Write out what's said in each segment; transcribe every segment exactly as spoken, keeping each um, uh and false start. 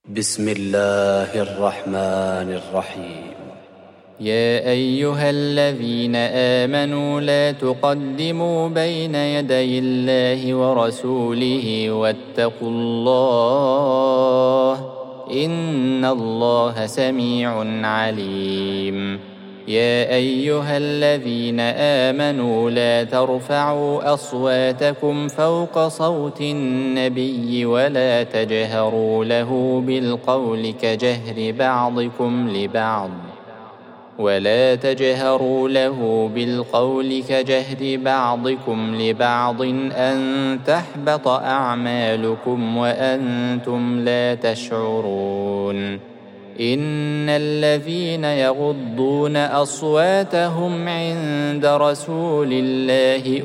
بسم الله الرحمن الرحيم. يا أيها الذين آمنوا لا تقدموا بين يدي الله ورسوله واتقوا الله إن الله سميع عليم. يا أيها الذين آمنوا لا ترفعوا أصواتكم فوق صوت النبي ولا تجهروا له بالقول كجهر بعضكم لبعض ولا تجهروا له بالقول كجهر بعضكم لبعض أن تحبط أعمالكم وأنتم لا تشعرون. إن الذين يغضون أصواتهم عند رسول الله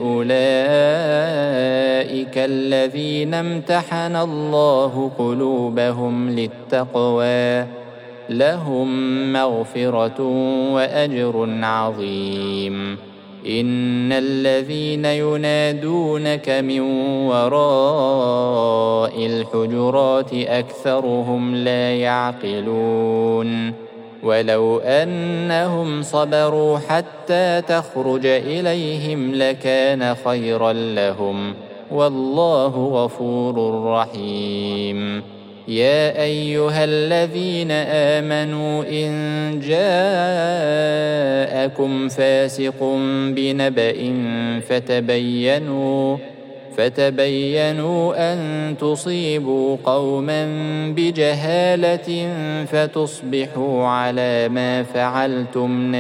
أولئك الذين امتحن الله قلوبهم للتقوى لهم مغفرة وأجر عظيم. إن الذين ينادونك من وراء الحجرات أكثرهم لا يعقلون. ولو أنهم صبروا حتى تخرج إليهم لكان خيرا لهم والله غفور رحيم. يا أيها الذين آمنوا إن جاءكم فاسق بنبأ فتبينوا فتبينوا أن تصيبوا قوما بجهالة فتصبحوا على ما فعلتم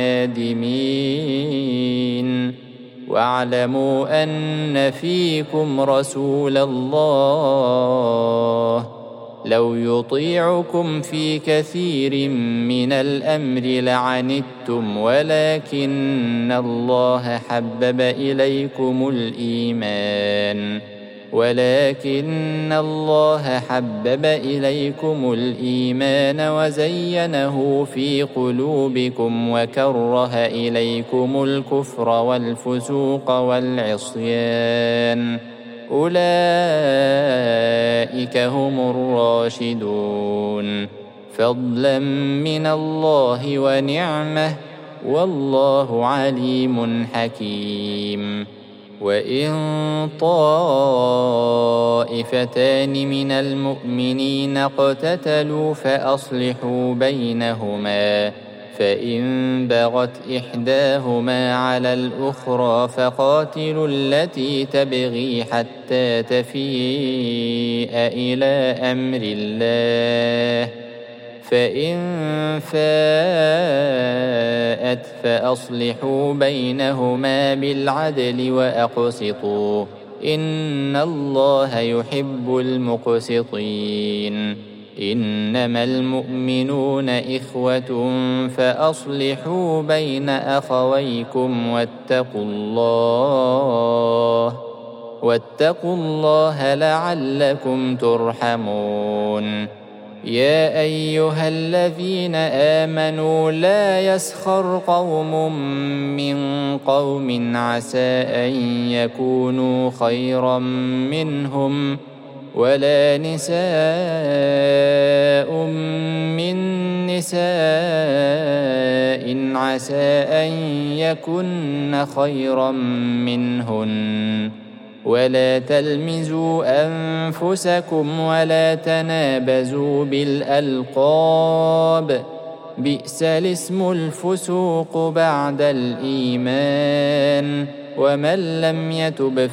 نادمين. واعلموا أن فيكم رسول الله لو يطيعكم في كثير من الأمر لعنتم ولكن الله حبب إليكم الإيمان ولكن الله حبب إليكم الإيمان وزينه في قلوبكم وكره إليكم الكفر والفسوق والعصيان أولئك هم الراشدون فضلا من الله ونعمة والله عليم حكيم. وإن طائفتان من المؤمنين اقتتلوا فأصلحوا بينهما فإن بغت إحداهما على الأخرى فقاتلوا التي تبغي حتى تفيء إلى أمر الله فإن فاءت فأصلحوا بينهما بالعدل وأقسطوا إن الله يحب المقسطين. إنما المؤمنون إخوة فأصلحوا بين أخويكم واتقوا الله واتقوا الله لعلكم ترحمون. يا أيها الذين آمنوا لا يسخر قوم من قوم عسى أن يكونوا خيرا منهم ولا نساء من نساء عسى أن يكن خيرا منهن ولا تلمزوا أنفسكم ولا تنابزوا بالألقاب بئس الاسم الفسوق بعد الإيمان ومن لم يتب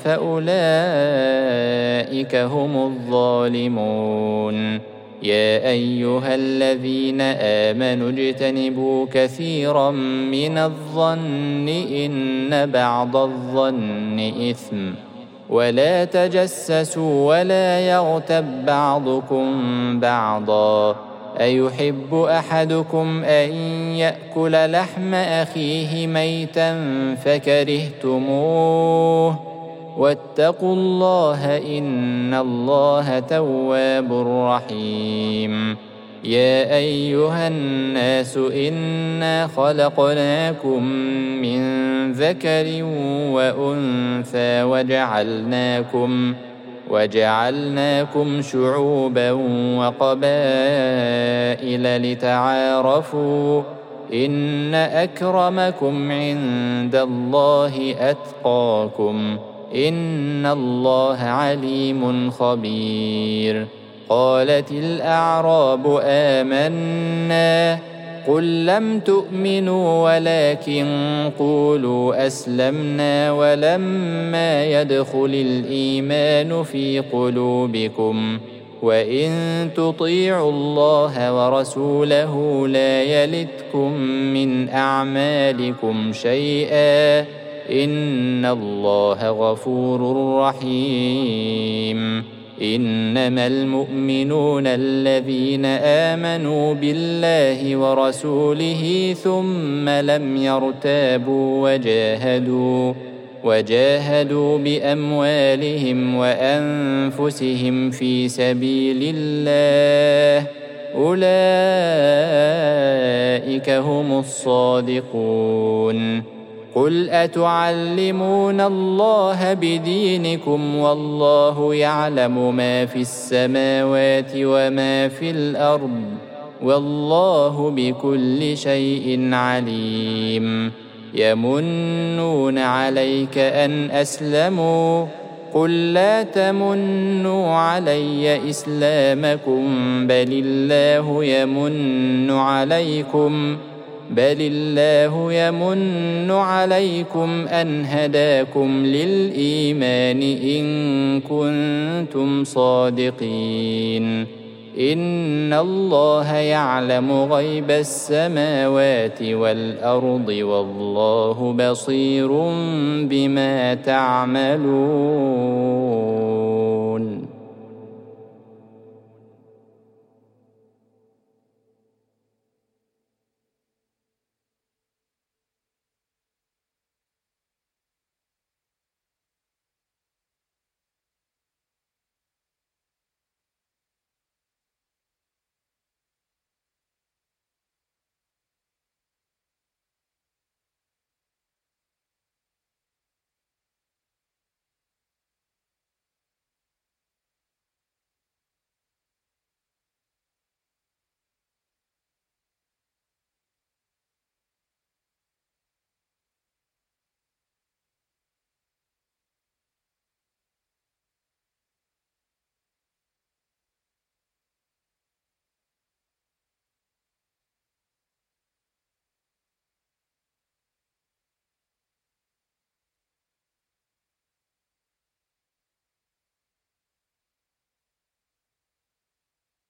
فأولئك هم الظالمون. يا أيها الذين آمنوا اجتنبوا كثيرا من الظن إن بعض الظن إثم ولا تجسسوا ولا يغتب بعضكم بعضا أيحب أحدكم أن يأكل لحم أخيه ميتا فكرهتموه واتقوا الله إن الله تواب رحيم. يا أيها الناس إنا خلقناكم من ذكر وأنثى وجعلناكم وجعلناكم شعوبا وقبائل لتعارفوا إن أكرمكم عند الله أتقاكم إن الله عليم خبير. قالت الأعراب آمنا قل لم تؤمنوا ولكن قولوا أسلمنا ولما يدخل الإيمان في قلوبكم وإن تطيعوا الله ورسوله لا يلتكم من أعمالكم شيئا إن الله غفور رحيم. إنما المؤمنون الذين آمنوا بالله ورسوله ثم لم يرتابوا وجاهدوا وجاهدوا بأموالهم وأنفسهم في سبيل الله أولئك هم الصادقون. قل أتعلمون الله بدينكم والله يعلم ما في السماوات وما في الأرض والله بكل شيء عليم. يمنون عليك أن أسلموا قل لا تمنوا علي إسلامكم بل الله يمن عليكم بل الله يمن عليكم أن هداكم للإيمان إن كنتم صادقين. إن الله يعلم غيب السماوات والأرض والله بصير بما تعملون.